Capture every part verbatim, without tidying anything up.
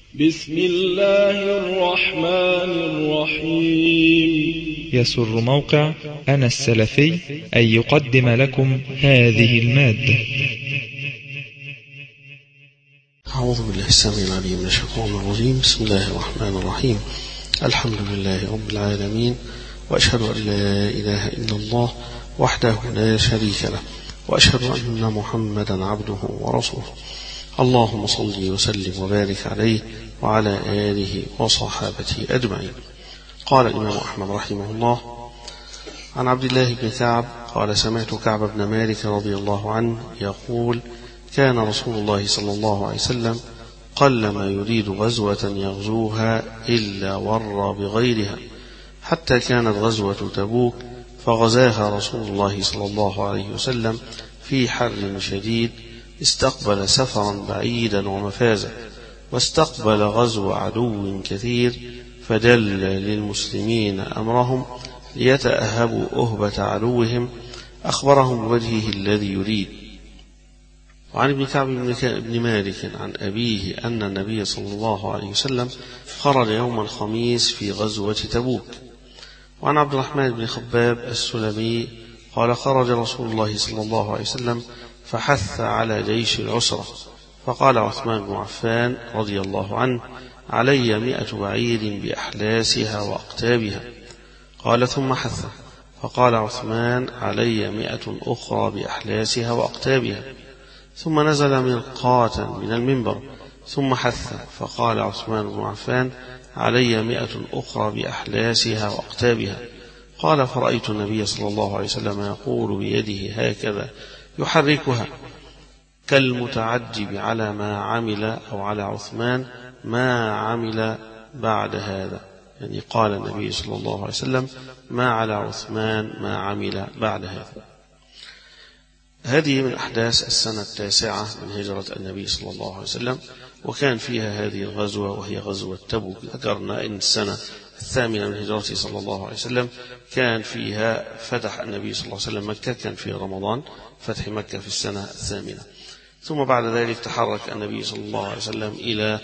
بسم الله الرحمن الرحيم. يسر موقع أنا السلفي أن يقدم لكم هذه المادة. أعوذ بالله السميع العليم من الشيطان الرجيم. بسم الله الرحمن الرحيم. الحمد لله رب العالمين، وأشهد أن لا إله إلا الله وحده لا شريك له، وأشهد أن محمدا عبده ورسوله. اللهم صل وسلم وبارك عليه وعلى آله وصحابته أجمعين. قال الإمام أحمد رحمه الله عن عبد الله بن كعب قال: سمعت كعب بن مالك رضي الله عنه يقول: كان رسول الله صلى الله عليه وسلم قلما يريد غزوة يغزوها إلا ور بغيرها، حتى كانت غزوة تبوك فغزاها رسول الله صلى الله عليه وسلم في حر شديد، استقبل سفرا بعيدا ومفازا، واستقبل غزو عدو كثير، فدل للمسلمين أمرهم ليتأهبوا أهبة عدوهم، أخبرهم بوجهه الذي يريد. وعن ابن كعب بن مالك عن أبيه أن النبي صلى الله عليه وسلم خرج يوم الخميس في غزوة تبوك. وعن عبد الرحمن بن خباب السلمي قال: خرج رسول الله صلى الله عليه وسلم فحث على جيش العسرة، فقال عثمان بن عفان رضي الله عنه: علي مئة بعير بأحلاسها وأقتابها. قال: ثم حث، فقال عثمان: علي مئة أخرى بأحلاسها وأقتابها. ثم نزل مرقاة من المنبر ثم حث، فقال عثمان بن عفان: علي مئة أخرى بأحلاسها وأقتابها. قال: فرأيت النبي صلى الله عليه وسلم يقول بيده هكذا يحركها كالمتعجب على ما عمل، أو على عثمان ما عمل بعد هذا، يعني قال النبي صلى الله عليه وسلم: ما على عثمان ما عمل بعد هذا. هذه من أحداث السنة التاسعة من هجرة النبي صلى الله عليه وسلم، وكان فيها هذه الغزوة وهي غزوة تبوك. ذكرنا أن السنة الثامنة من هجرته صلى الله عليه وسلم كان فيها فتح النبي صلى الله عليه وسلم مكة، كان في رمضان فتح مكة في السنة الثامنة. ثم بعد ذلك تحرك النبي صلى الله عليه وسلم إلى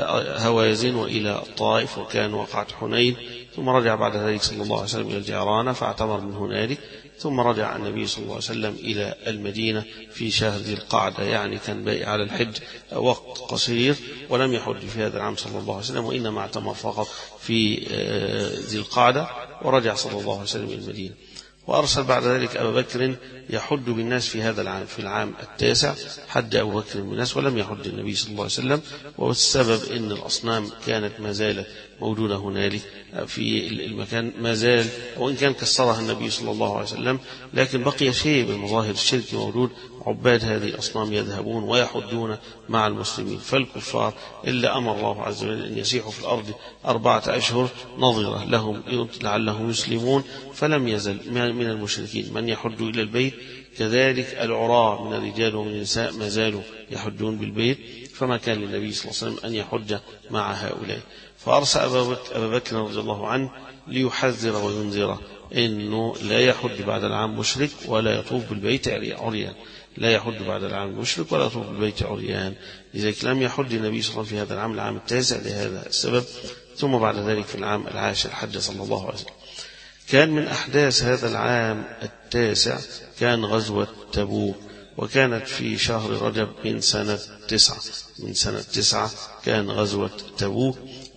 هوازن وإلى الطائف، وكان وقعة حنين. ثم رجع بعد ذلك صلى الله عليه وسلم إلى الجعرانة فاعتمر من هنالك. ثم رجع النبي صلى الله عليه وسلم إلى المدينة في شهر ذي القعدة، يعني كان باقي على الحج وقت قصير، ولم يحج في هذا العام صلى الله عليه وسلم، وإنما اعتمر فقط في ذي القعدة، ورجع صلى الله عليه وسلم إلى المدينة. وأرسل بعد ذلك أبا بكر يحج بالناس في هذا العام، في العام التاسع حج أبو بكر بالناس، ولم يحج النبي صلى الله عليه وسلم. والسبب أن الأصنام كانت ما زالت موجودة هنالك في المكان، ما زال، وإن كان كسرها النبي صلى الله عليه وسلم، لكن بقي شيء من مظاهر الشرك موجود. عباد هذه الأصنام يذهبون ويحجون مع المسلمين، فالكفار إلا أمر الله عز وجل أن يسيحوا في الأرض أربعة أشهر نظرة لهم لعلهم يسلمون، فلم يزل من المشركين من يحج إلى البيت، كذلك العراة من الرجال ومن النساء ما زالوا يحجون بالبيت، فما كان للنبي صلى الله عليه وسلم أن يحج مع هؤلاء. فأرسل أبا بكر رضي الله عنه ليحذر وينذره إنه لا يحج بعد العام مشرك ولا يطوف بالبيت عريان، لا يحج بعد العام مشرك ولا يطوف بالبيت عريان. لذلك لم يحج النبي صلى الله عليه وسلم في هذا العام، العام التاسع، لهذا السبب. ثم بعد ذلك في العام العاشر حج صلى الله عليه وسلم. كان من أحداث هذا العام التاسع كان غزوة تبوك، وكانت في شهر رجب من سنة تسعة من سنة تسعة كان غزوة تبوك.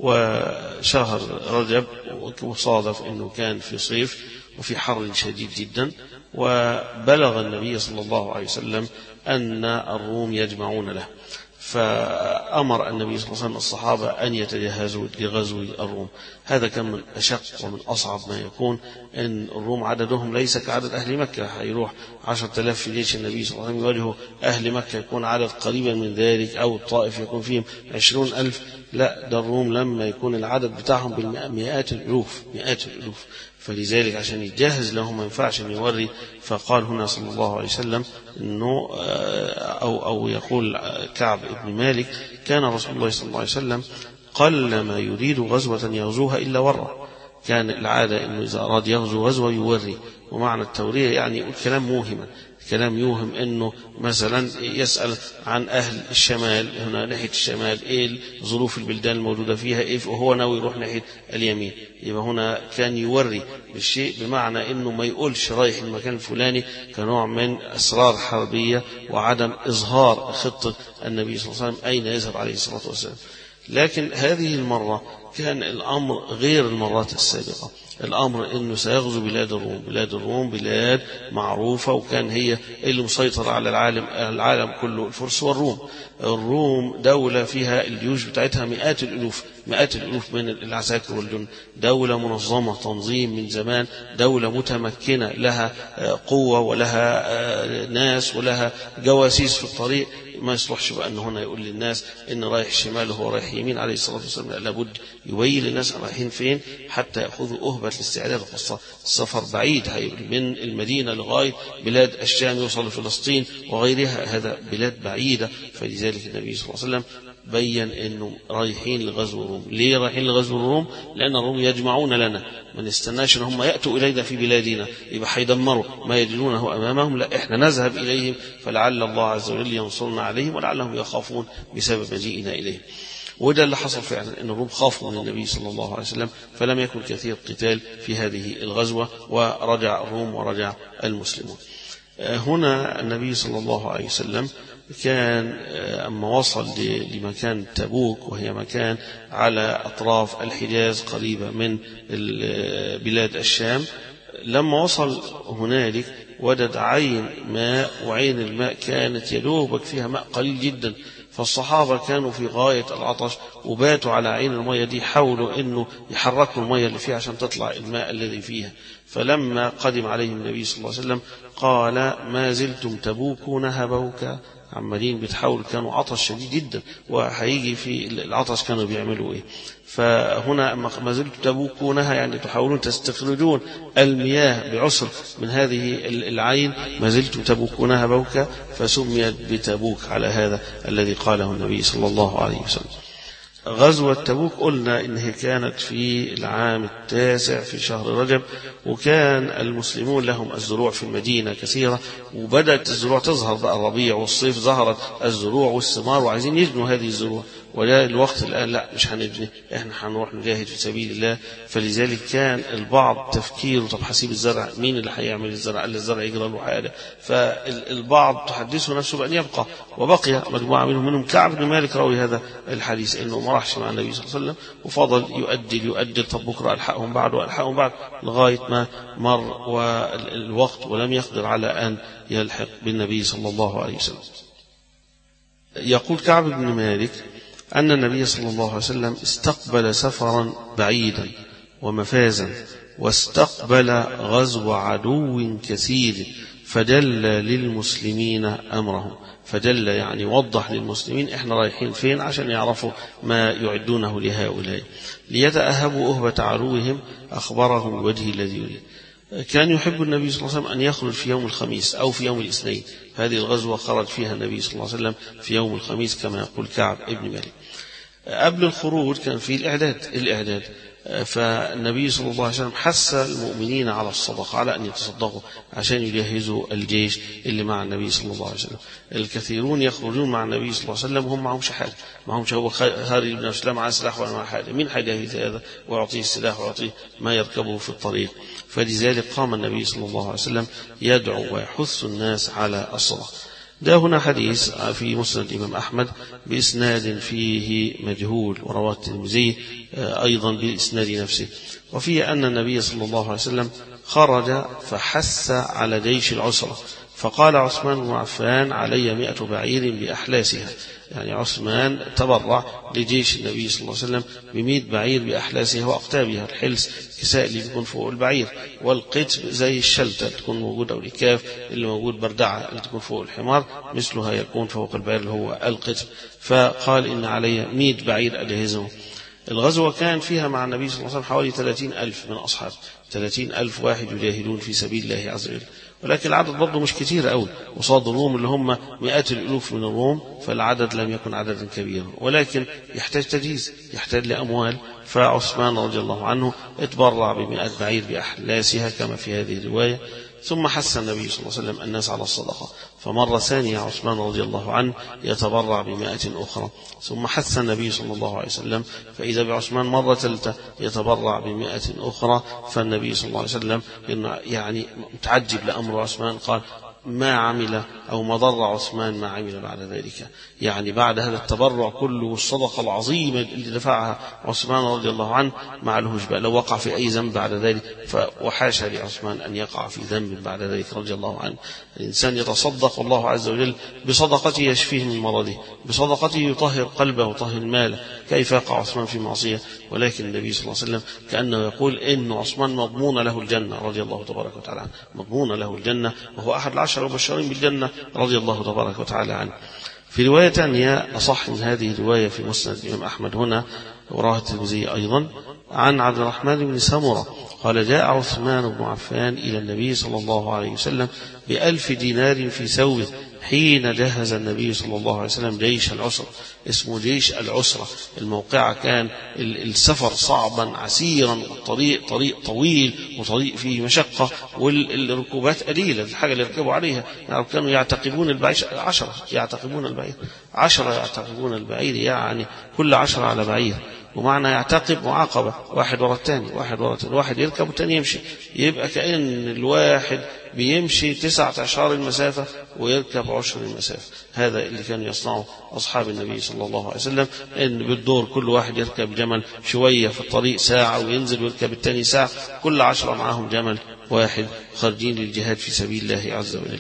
وشهر رجب وصادف أنه كان في صيف وفي حر شديد جدا، وبلغ النبي صلى الله عليه وسلم أن الروم يجمعون له، فأمر النبي صلى الله عليه وسلم الصحابة أن يتجهزوا لغزو الروم. هذا كان من أشق ومن أصعب ما يكون، أن الروم عددهم ليس كعدد أهل مكة، هيروح عشرة آلاف في جيش النبي صلى الله عليه وسلم يواجهوا أهل مكة يكون عدد قريبا من ذلك، أو الطائف يكون فيهم عشرون ألف. لا، ده الروم لما يكون العدد بتاعهم بالمئات الألوف، مئات الألوف. فلذلك عشان يجهز لهم ما ينفعش أن يوري. فقال هنا صلى الله عليه وسلم إنه أو أو يقول كعب بن مالك: كان رسول الله صلى الله عليه وسلم قلما يريد غزوة يغزوها إلا ورى. كان العادة إنه إذا أراد يغزو غزوة يوري، ومعنى التورية يعني يقول كلام موهما، كلام يوهم أنه مثلا يسأل عن أهل الشمال هنا ناحية الشمال إيه ظروف البلدان الموجودة فيها إيه، وهو ناوي يروح ناحية اليمين. يبقى هنا كان يوري بالشيء بمعنى أنه ما يقولش رايح المكان الفلاني كنوع من أسرار حربية وعدم إظهار خطة النبي صلى الله عليه وسلم أين يذهب عليه الصلاة والسلام. لكن هذه المرة كان الأمر غير المرات السابقة. الأمر أنه سيغزو بلاد الروم. بلاد الروم بلاد معروفة، وكان هي اللي مسيطرة على العالم العالم كله، الفرس والروم. الروم دولة فيها الجيوش بتاعتها مئات الألوف مئات الألوف من العساكر والجند، دولة منظمة تنظيم من زمان، دولة متمكنة لها قوة ولها ناس ولها جواسيس في الطريق. ما يصلحش بقى أن هنا يقول للناس إن رايح الشمال وهو رايح يمين عليه الصلاة والسلام، لابد يبين للناس رايحين فين حتى يأخذوا أهبة الاستعداد. خاصة السفر بعيد من المدينة لغاية بلاد الشام يوصل لفلسطين وغيرها، هذا بلاد بعيدة. فلذلك النبي صلى الله عليه وسلم بين أنه رايحين لغزو الروم. ليه رايحين لغزو الروم؟ لأن الروم يجمعون لنا، ما نستناش أن هم يأتوا إلينا في بلادنا يبقى حيدمروا ما يجدونه أمامهم، لا إحنا نذهب إليهم فلعل الله عز وجل ينصرنا عليهم ولعلهم يخافون بسبب مجيئنا إليهم. وده اللي حصل فعلا، أن الروم خافوا من النبي صلى الله عليه وسلم، فلم يكن كثير قتال في هذه الغزوة، ورجع الروم ورجع المسلمون. هنا النبي صلى الله عليه وسلم كان أما وصل لمكان تبوك، وهي مكان على أطراف الحجاز قريبة من بلاد الشام، لما وصل هنالك وجد عين ماء، وعين الماء كانت يدوبك فيها ماء قليل جدا. فالصحابة كانوا في غاية العطش وباتوا على عين المية دي، حاولوا أنه يحركوا المية اللي فيها عشان تطلع الماء الذي فيها. فلما قدم عليهم النبي صلى الله عليه وسلم قال ما زلتم تبوكون هبوكا، عمالين بتحاولوا، كانوا عطش شديد جدا، وهيجي في العطش كانوا بيعملوا ايه. فهنا ما زلتم تبوكونها يعني تحاولون تستخرجون المياه بعسر من هذه العين، ما زلتم تبوكونها بوكا، فسميت بتبوك على هذا الذي قاله النبي صلى الله عليه وسلم. غزوة تبوك قلنا إنها كانت في العام التاسع في شهر رجب، وكان المسلمون لهم الزروع في المدينة كثيرة، وبدأت الزروع تظهر بقى الربيع والصيف، ظهرت الزروع والثمار وعايزين يجنوا هذه الزروع. ولا الوقت الآن لا مش هنجني، احنا هنروح نجاهد في سبيل الله. فلذلك كان البعض تفكير طب حسيب الزرع، مين اللي هيعمل الزرع؟ اللي الزرع يجرى له حاجة. فالبعض تحدثه نفسه بأن يبقى، وبقي مجموعة منهم منهم كعب بن مالك راوي هذا الحديث انه ما راحش مع النبي صلى الله عليه وسلم، وفضل يؤدل يؤدل طب بكره الحقهم بعد والحقهم بعد لغاية ما مر والوقت ولم يقدر على أن يلحق بالنبي صلى الله عليه وسلم. يقول كعب بن مالك أن النبي صلى الله عليه وسلم استقبل سفرا بعيدا ومفازا، واستقبل غزو عدو كثير، فدل للمسلمين أمرهم. فدل يعني وضح للمسلمين احنا رايحين فين عشان يعرفوا ما يعدونه لهؤلاء، ليتأهبوا أهبة عدوهم، أخبرهم الوجه الذي يريد. كان يحب النبي صلى الله عليه وسلم أن يخرج في يوم الخميس أو في يوم الاثنين. هذه الغزوة خرج فيها النبي صلى الله عليه وسلم في يوم الخميس كما يقول كعب ابن مالك. قبل الخروج كان في الإعداد الإعداد فالنبي صلى الله عليه وسلم حث المؤمنين على الصدقة، على أن يتصدقوا عشان يجهزوا الجيش اللي مع النبي صلى الله عليه وسلم. الكثيرون يخرجون مع النبي صلى الله عليه وسلم هم معهمش حاجة، معهمش هو خارج بن أسلام معه سلاح ولا معه حاجة، مين هيجهز هذا ويعطيه السلاح ويعطيه ما يركبه في الطريق؟ فلذلك قام النبي صلى الله عليه وسلم يدعو ويحث الناس على الصدقة. ده هنا حديث في مسند الإمام أحمد بإسناد فيه مجهول، ورواه الترمذي أيضا بإسناد نفسه، وفيه أن النبي صلى الله عليه وسلم خرج فحث على جيش العسرة، فقال عثمان بن عفان علي مئة بعير بأحلاسها، يعني عثمان تبرع لجيش النبي صلى الله عليه وسلم بمئة بعير بأحلاسها وأقتابها. الحلس كساء اللي بيكون فوق البعير، والقتب زي الشلتة تكون موجودة، أو الكاف اللي موجود بردعة اللي تكون فوق الحمار مثلها يكون فوق البعير اللي هو القتب. فقال إن علي مئة بعير أجهزه. الغزوة كان فيها مع النبي صلى الله عليه وسلم حوالي ثلاثين ألف من أصحاب، ثلاثين ألف واحد يجاهدون في سبيل الله عز وجل، ولكن العدد برضه مش كتير قوي وصاد الروم اللي هم مئات الألوف من الروم، فالعدد لم يكن عددا كبيرا، ولكن يحتاج تجهيز، يحتاج لأموال. فعثمان رضي الله عنه اتبرع بمئة بعير بأحلاسها كما في هذه الرواية، ثم حث النبي صلى الله عليه وسلم الناس على الصدقة، فمرة ثانية عثمان رضي الله عنه يتبرع بمائة أخرى، ثم حث النبي صلى الله عليه وسلم، فإذا بعثمان مرة ثالثة يتبرع بمائة أخرى، فالنبي صلى الله عليه وسلم يعني متعجب لأمر عثمان، قال ما عمل أو ما ضر عثمان ما عمل بعد ذلك، يعني بعد هذا التبرع كله والصدقة العظيمة اللي دفعها عثمان رضي الله عنه ما عليهوش بقى لو وقع في أي ذنب بعد ذلك، وحاشا لعثمان أن يقع في ذنب بعد ذلك رضي الله عنه. الإنسان يتصدق والله عز وجل بصدقته يشفيه من مرضه، بصدقته يطهر قلبه وطهر ماله، كيف يقع عثمان في معصية؟ ولكن النبي صلى الله عليه وسلم كأنه يقول إن عثمان مضمون له الجنة رضي الله تبارك وتعالى عنه، مضمون له الجنة، وهو أحد العشر المبشرين بالجنة رضي الله تبارك وتعالى عنه. في رواية ثانية أصح من هذه الرواية في مسند الإمام أحمد هنا وراه الترمذي أيضا عن عبد الرحمن بن سمرة قال جاء عثمان بن عفان إلى النبي صلى الله عليه وسلم بألف دينار في ثوبه حين جهز النبي صلى الله عليه وسلم جيش العسرة، اسمه جيش العسرة. الموقعة كان السفر صعبا عسيرا، والطريق طريق طويل وطريق فيه مشقة، والركوبات قليلة، الحاجة اللي يركبوا عليها يعني كانوا يعتقبون البعير عشرة يعتقبون البعير عشرة يعتقبون البعير يعني كل عشرة على بعير، ومعنى يعتقب معاقبة، واحد ورا الثاني واحد ورا الثاني، واحد يركب والثاني يمشي، يبقى كأن الواحد بيمشي تسعة أشهر المسافة ويركب عشر المسافة. هذا اللي كان يصنعه أصحاب النبي صلى الله عليه وسلم، إن بالدور كل واحد يركب جمل شوية في الطريق ساعة وينزل ويركب الثاني ساعة، كل عشرة معهم جمل واحد خارجين للجهاد في سبيل الله عز وجل.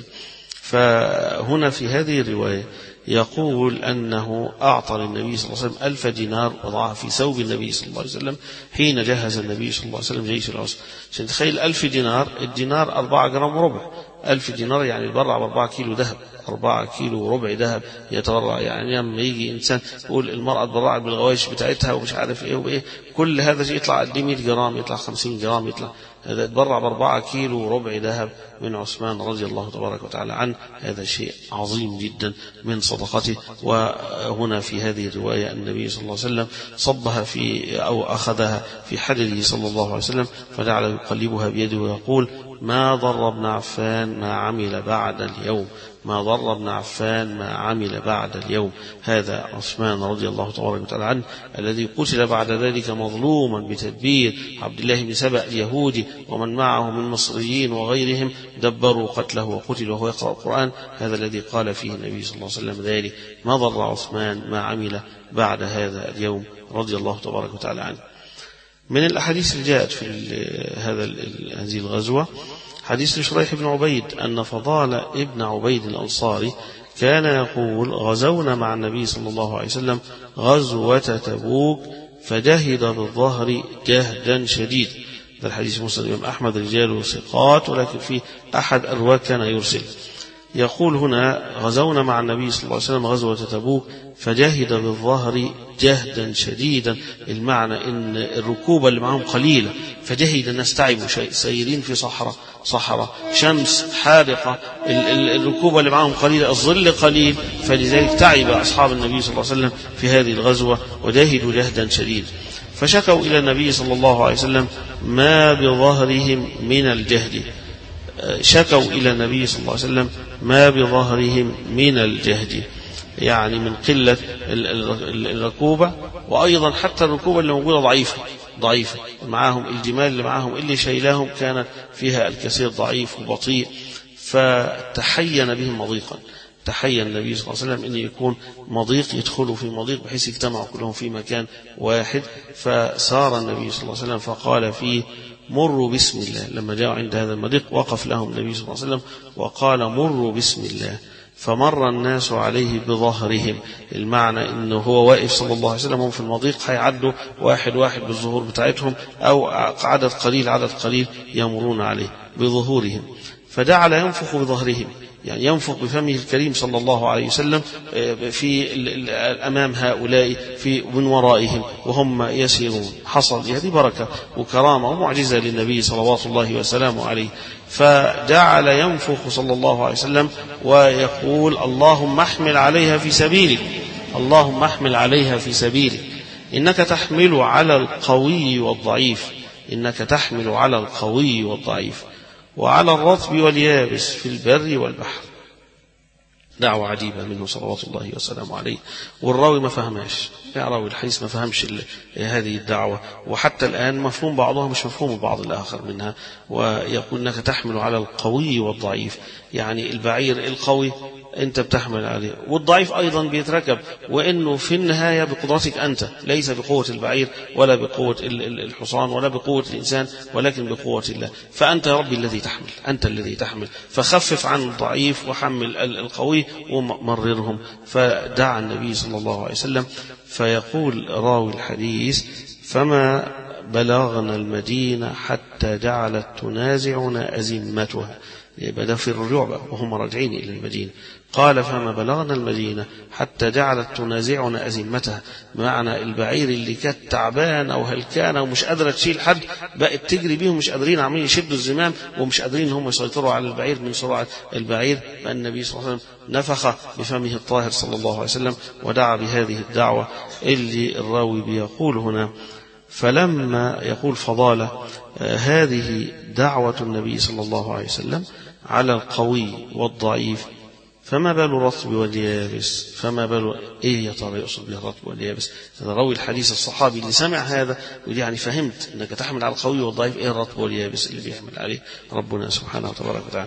فهنا في هذه الرواية يقول أنه أعطى للنبي صلى الله عليه وسلم ألف دينار وضعها في ثوب النبي صلى الله عليه وسلم حين جهز النبي صلى الله عليه وسلم جيش العسرة. عشان تخيل ألف دينار، الدينار أربعة جرام وربع، ألف دينار يعني يتبرع بأربعة كيلو ذهب، أربعة كيلو وربع ذهب يتبرع. يعني لما يجي إنسان يقول المرأة تبرعت بالغوايش بتاعتها ومش عارف إيه وإيه، كل هذا شيء يطلع قد مئة جرام، يطلع خمسين جرام، يطلع هذا يتبرع بأربعة كيلو وربع ذهب من عثمان رضي الله تبارك وتعالى عنه. هذا شيء عظيم جدا من صدقته. وهنا في هذه الرواية النبي صلى الله عليه وسلم صبها في أو أخذها في حجره صلى الله عليه وسلم، فجعل يقلبها بيده ويقول ما ضر ابن عفان ما عمل بعد اليوم، ما ضر ابن عفان ما عمل بعد اليوم. هذا عثمان رضي الله تبارك وتعالى عنه الذي قتل بعد ذلك مظلوما بتدبير عبد الله بن سبأ اليهودي ومن معه من مصريين وغيرهم، دبروا قتله وقتل وهو يقرأ القرآن. هذا الذي قال فيه النبي صلى الله عليه وسلم ذلك ما ضر عثمان ما عمل بعد هذا اليوم رضي الله تبارك وتعالى عنه. من الأحاديث اللي جاءت في هذا هذه الغزوة حديث لشريح بن عبيد أن فضال ابن عبيد الأنصاري كان يقول غزونا مع النبي صلى الله عليه وسلم غزوة تبوك فجهد بالظهر جهدا شديد. هذا الحديث مسند الإمام أحمد رجاله ثقات، ولكن في أحد الرواة كان يرسل. يقول هنا غزونا مع النبي صلى الله عليه وسلم غزوة تبوك فجهد بالظهر جهدا شديدا، المعنى ان الركوبة اللي معهم قليلة، فجهد الناس تعبوا سيرين في صحراء صحراء شمس حارقة، الركوبة اللي معهم قليلة، الظل قليل، فلذلك تعب أصحاب النبي صلى الله عليه وسلم في هذه الغزوة وجهدوا جهدا شديدا. فشكوا إلى النبي صلى الله عليه وسلم ما بظهرهم من الجهد، شكوا إلى النبي صلى الله عليه وسلم ما بظهرهم من الجهد، يعني من قلة الركوبة، وأيضا حتى الركوبة اللي موجودة ضعيفة ضعيفة معهم، الجمال اللي معهم اللي شيلاهم كانت فيها الكثير ضعيف وبطيء، فتحين بهم مضيقا. تحين النبي صلى الله عليه وسلم أن يكون مضيق يدخلوا في مضيق بحيث يجتمعوا كلهم في مكان واحد. فسار النبي صلى الله عليه وسلم فقال فيه مروا بسم الله. لما جاءوا عند هذا المضيق وقف لهم النبي صلى الله عليه وسلم وقال مروا بسم الله، فمر الناس عليه بظهرهم، المعنى انه هو واقف صلى الله عليه وسلم هم في المضيق هيعدوا واحد واحد بالظهور بتاعتهم، او عدد قليل عدد قليل يمرون عليه بظهورهم، فجعل ينفخ بظهرهم، يعني ينفخ بفمه الكريم صلى الله عليه وسلم في أمام هؤلاء في من ورائهم وهم يسيرون. حصل هذه بركة وكرامة ومعجزة للنبي صلوات الله وسلامه عليه. فجعل ينفخ صلى الله عليه وسلم ويقول اللهم احمل عليها في سبيلك، اللهم احمل عليها في سبيلك، إنك تحمل على القوي والضعيف، إنك تحمل على القوي والضعيف. وعلى الرطب واليابس في البر والبحر. دعوة عجيبة منه صلوات الله وسلامه عليه، والراوي ما فهمهاش، يعني راوي الحديث ما فهمش هذه الدعوة، وحتى الآن مفهوم بعضها مش مفهوم البعض الآخر منها. ويقول أنك تحمل على القوي والضعيف، يعني البعير القوي أنت بتحمل عليه، والضعيف أيضا بيتركب، وإنه في النهاية بقدرتك أنت، ليس بقوة البعير ولا بقوة الحصان ولا بقوة الإنسان، ولكن بقوة الله. فأنت يا ربي الذي تحمل، أنت الذي تحمل، فخفف عن الضعيف وحمل القوي ومررهم. فدعا النبي صلى الله عليه وسلم، فيقول راوي الحديث: فما بلغنا المدينة حتى جعلت تنازعنا أزمتها. يبقى ده في الرجوع بقى وهم راجعين إلى المدينة. قال: فما بلغنا المدينة حتى جعلت تنازعنا أزمتها، معنى البعير اللي كانت تعبان أو هلكانة ومش قادرة تشيل حد بقت تجري بيهم، مش قادرين، عاملين يشدوا الزمام ومش قادرين هم يسيطروا على البعير من سرعة البعير. فالنبي صلى الله عليه وسلم نفخ بفمه الطاهر صلى الله عليه وسلم ودعا بهذه الدعوة اللي الراوي بيقول هنا. فلما يقول فضالة: هذه دعوة النبي صلى الله عليه وسلم على القوي والضعيف، فما بال الرطب واليابس؟ فما بال ايه يا ترى يقصد به الرطب واليابس؟ هذا راوي الحديث الصحابي اللي سمع هذا يقول: يعني فهمت انك تحمل على القوي والضعيف، ايه الرطب واليابس اللي بيحمل عليه ربنا سبحانه وتبارك وتعالى؟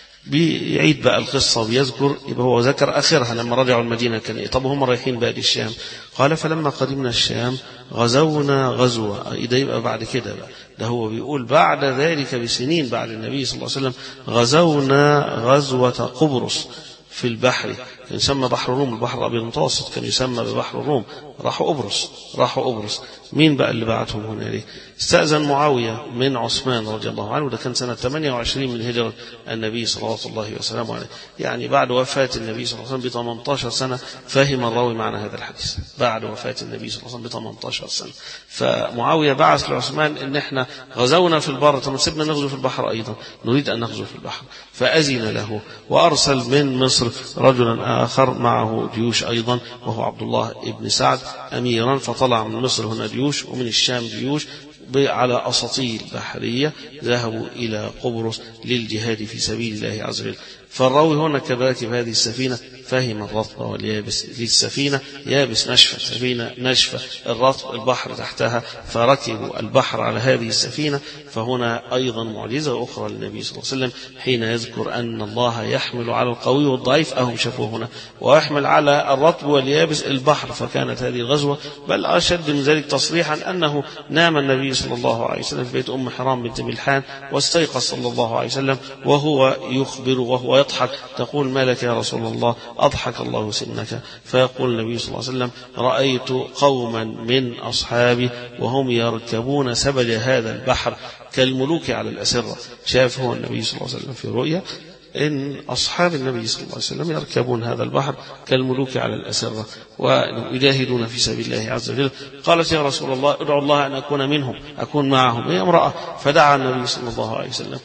بيعيد بقى القصة وبيذكر، يبقى هو ذكر آخرها لما رجعوا المدينة كان إيه؟ طب هم رايحين بقى للشام. قال: فلما قدمنا الشام غزونا غزوة. إيه ده؟ يبقى بعد كده بقى، ده هو بيقول بعد ذلك بسنين بعد النبي صلى الله عليه وسلم غزونا غزوة قبرص في البحر، كان يسمى بحر الروم، البحر الأبيض المتوسط كان يسمى ببحر الروم. راحوا قبرص، راحوا قبرص. مين بقى اللي بعتهم هنالك؟ استأذن معاوية من عثمان رضي الله عنه، ده كان سنة ثمانية وعشرين من هجرة النبي صلى الله وسلم عليه، يعني بعد وفاة النبي صلى الله عليه وسلم ب ثمانية عشر سنة فهم الراوي معنى هذا الحديث، بعد وفاة النبي صلى الله عليه وسلم ب ثمانية عشر سنة. فمعاوية بعث لعثمان إن احنا غزونا في البر، طب سيبنا نغزو في البحر أيضا، نريد أن نغزو في البحر. فأذن له، وأرسل من مصر رجلا آخر معه جيوش أيضا، وهو عبد الله بن سعد أميرا. فطلع من مصر هنا جيوش ومن الشام جيوش على أساطيل بحرية، ذهبوا إلى قبرص للجهاد في سبيل الله عز وجل. فالراوي هنا كراكب هذه السفينة فهم الرطب واليابس. للسفينة يابس نشفة، سفينة نشفة، الرطب البحر تحتها، فركبوا البحر على هذه السفينة. فهنا أيضا معجزة أخرى للنبي صلى الله عليه وسلم حين يذكر أن الله يحمل على القوي والضعيف، أهم شافوه هنا، ويحمل على الرطب واليابس البحر. فكانت هذه الغزوة بل أشد من ذلك تصريحا أنه نام النبي صلى الله عليه وسلم في بيت أم حرام بنت ملحان، واستيقظ صلى الله عليه وسلم وهو يخبر وهو يضحك. تقول: ما لك يا رسول الله؟ أضحك الله سنك. فيقول النبي صلى الله عليه وسلم: رأيت قوما من أصحابي وهم يركبون سبل هذا البحر كالملوك على الأسرة. شاف هو النبي صلى الله عليه وسلم في رؤيا إن أصحاب النبي صلى الله عليه وسلم يركبون هذا البحر كالملوك على الأسرة ويجاهدون في سبيل الله عز وجل. قالت: يا رسول الله ادعو الله أن أكون منهم، أكون معهم. هي امرأة. فدعا النبي صلى الله عليه وسلم.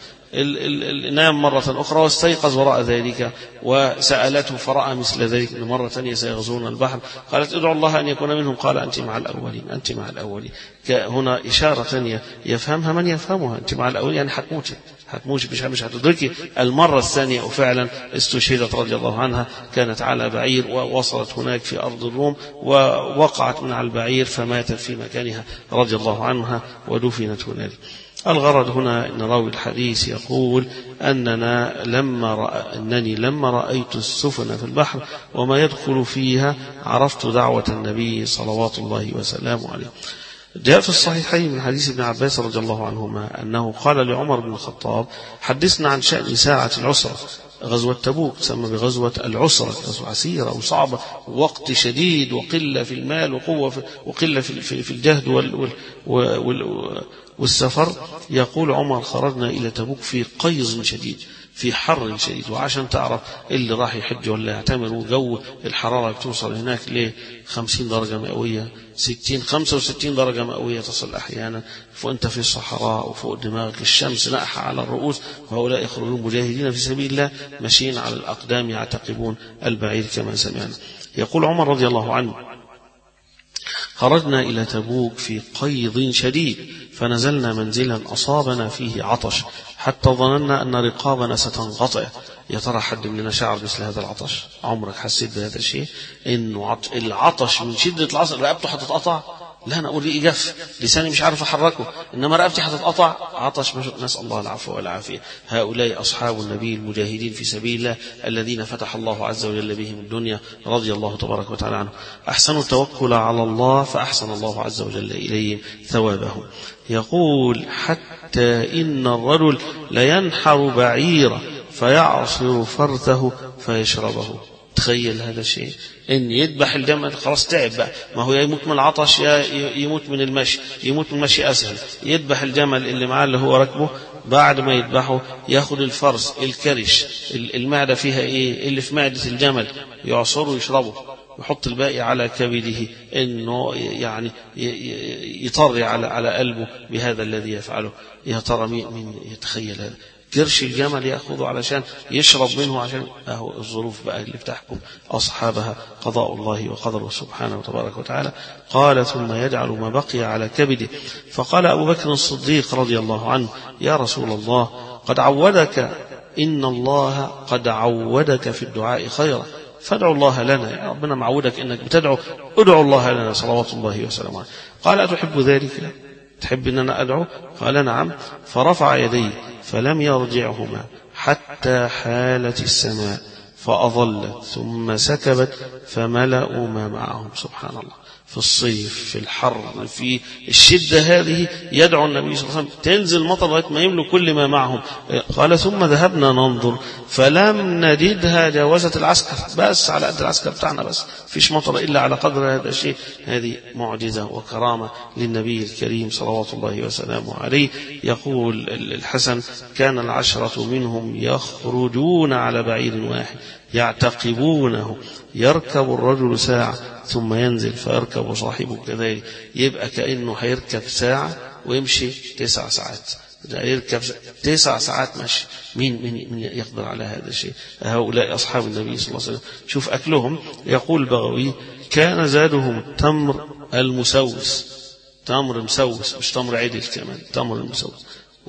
نام مرة أخرى واستيقظ وراء ذلك، وسألته فرأى مثل ذلك مرة ثانية سيغزون البحر. قالت: ادعو الله أن يكون منهم. قال: أنت مع الأولين، أنت مع الأولين. هنا إشارة ثانية يفهمها من يفهمها، أنت مع الأولين يعني حتموتي، هتموت مش مش هتدركي المرة الثانية. وفعلا استشهدت رضي الله عنها، كانت على بعير ووصلت هناك في أرض الروم ووقعت من على البعير فماتت في مكانها رضي الله عنها ودفنت هنالك. الغرض هنا أن راوي الحديث يقول أننا لما رأ... أنني لما رأيت السفن في البحر وما يدخل فيها عرفت دعوة النبي صلوات الله وسلامه عليه. جاء في الصحيحين من حديث ابن عباس رضي الله عنهما أنه قال لعمر بن الخطاب: حدثنا عن شأن ساعة العسرة. غزوة تبوك تسمى بغزوة العسرة، غزوة عسيرة وصعبة، ووقت شديد وقلة في المال وقوة في وقلة في, في, في الجهد وال, وال, وال والسفر. يقول عمر: خرجنا إلى تبوك في قيظ شديد، في حر شديد. وعشان تعرف اللي راح يحج ولا يعتمر، وجو الحرارة بتوصل هناك ل خمسين درجة مئوية، ستين خمسة وستين درجة مئوية تصل أحيانا. فأنت في الصحراء وفوق دماغك الشمس ناحة على الرؤوس، وهؤلاء يخرجون مجاهدين في سبيل الله ماشيين على الأقدام يعتقبون البعير كما سمعنا. يقول عمر رضي الله عنه: خرجنا إلى تبوك في قيظ شديد، فنزلنا منزلا أصابنا فيه عطش حتى ظننا أن رقابنا ستنقطع. يا ترى حد مننا شعر مثل هذا العطش؟ عمرك حسيت بهذا الشيء؟ إنه العطش من شدة العطش رقبته هتتقطع؟ لا، أنا أقول يجف لساني مش عارف أحركه، إنما رقبتي هتتقطع عطش. نسأل الله العفو والعافية. هؤلاء أصحاب النبي المجاهدين في سبيل الله الذين فتح الله عز وجل بهم الدنيا، رضي الله تبارك وتعالى عنهم. أحسنوا التوكل على الله فأحسن الله عز وجل إليهم ثوابهم. يقول حتى إن الرجل لينحر بعيرا فيعصر فرثه فيشربه. تخيل هذا الشيء، إن يذبح الجمل خلاص تعب بقى، ما هو يموت من العطش يا يموت من المشي، يموت من المشي أسهل. يذبح الجمل اللي معاه اللي هو ركبه، بعد ما يذبحه ياخد الفرس الكرش المعدة فيها إيه اللي في معدة الجمل، يعصره ويشربه، يحط الباقي على كبده، إنه يعني يطري على على قلبه بهذا الذي يفعله. يا ترى مين يتخيل هذا؟ كرش الجمل يأخذه علشان يشرب منه، عشان أهو الظروف بقى اللي بتحكم أصحابها قضاء الله وقدره سبحانه وتبارك وتعالى. قال ثم يجعل ما بقي على كبده. فقال أبو بكر الصديق رضي الله عنه يا رسول الله قد عودك إن الله قد عودك في الدعاء خيرا فادعو الله لنا، يا ربنا معودك إنك بتدعو، ادعو الله لنا صلوات الله وسلامه عليه. قال أتحب ذلك؟ تحب أن أنا أدعو؟ قال نعم. فرفع يديه فلم يرجعهما حتى حالت السماء فأظلت ثم سكبت فملأوا ما معهم. سبحان الله، في الصيف في الحر في الشدة هذه يدعو النبي صلى الله عليه وسلم تنزل مطر لغاية ما يملوا كل ما معهم. قال ثم ذهبنا ننظر فلم نجدها جاوزت العسكر، بس على قد العسكر بتاعنا، بس فيش مطر إلا على قدر هذا الشيء. هذه معجزة وكرامة للنبي الكريم صلوات الله وسلامه عليه. يقول الحسن كان العشرة منهم يخرجون على بعير واحد يعتقبونه، يركب الرجل ساعة ثم ينزل فيركب صاحبه كذلك. يبقى كأنه هيركب ساعة ويمشي تسع ساعات، يركب تسع ساعات مشي. مين مين من يقدر على هذا الشيء؟ هؤلاء أصحاب النبي صلى الله عليه وسلم. شوف أكلهم. يقول البغوي كان زادهم التمر المسوس، تمر مسوس مش تمر عدل، كمان تمر المسوس،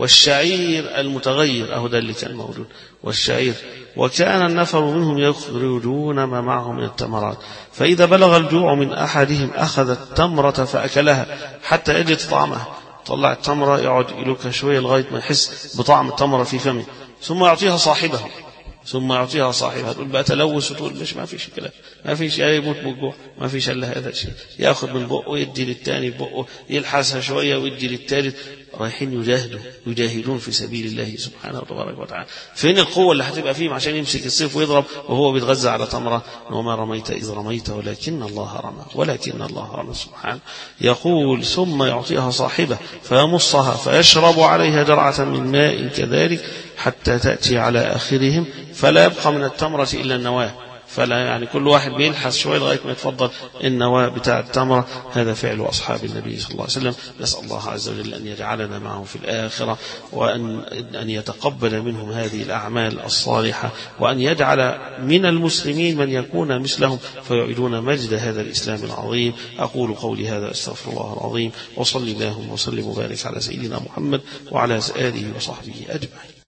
والشعير المتغير، أهو ده اللي كان موجود، والشعير. وكان النفر منهم يخرجون ما معهم من التمرات، فإذا بلغ الجوع من أحدهم أخذ التمرة فأكلها حتى يجد طعمها. طلع التمرة يقعد يلوكها شوية لغاية ما يحس بطعم التمرة في فمه، ثم يعطيها صاحبه ثم يعطيها صاحبها. تقول بقى تلوث وتقول مش ما فيش كلام، ما فيش، يا يموت بالجوع، ما فيش الا هذا الشيء. ياخذ من بقه ويدي للثاني بقه، يلحسها شويه ويدي للثالث. رايحين يجاهدوا يجاهدون في سبيل الله سبحانه وتبارك وتعالى. فين القوه اللي هتبقى فيهم عشان يمسك السيف ويضرب وهو بيتغذى على تمره؟ وما رميت اذ رميت ولكن الله رمى، ولكن الله رمى سبحانه. يقول ثم يعطيها صاحبه فيمصها فيشرب عليها جرعه من ماء كذلك حتى تأتي على آخرهم فلا يبقى من التمرة إلا النواة. فلا يعني كل واحد بيلحس شوية لغاية ما يتفضل النواة بتاع التمرة. هذا فعل أصحاب النبي صلى الله عليه وسلم. نسأل الله عز وجل أن يجعلنا معه في الآخرة، وأن أن يتقبل منهم هذه الأعمال الصالحة، وأن يجعل من المسلمين من يكون مثلهم فيعيدون مجد هذا الإسلام العظيم. أقول قولي هذا أستغفر الله العظيم، وصلي اللهم وسلم وبارك على سيدنا محمد وعلى آله وصحبه أجمعين.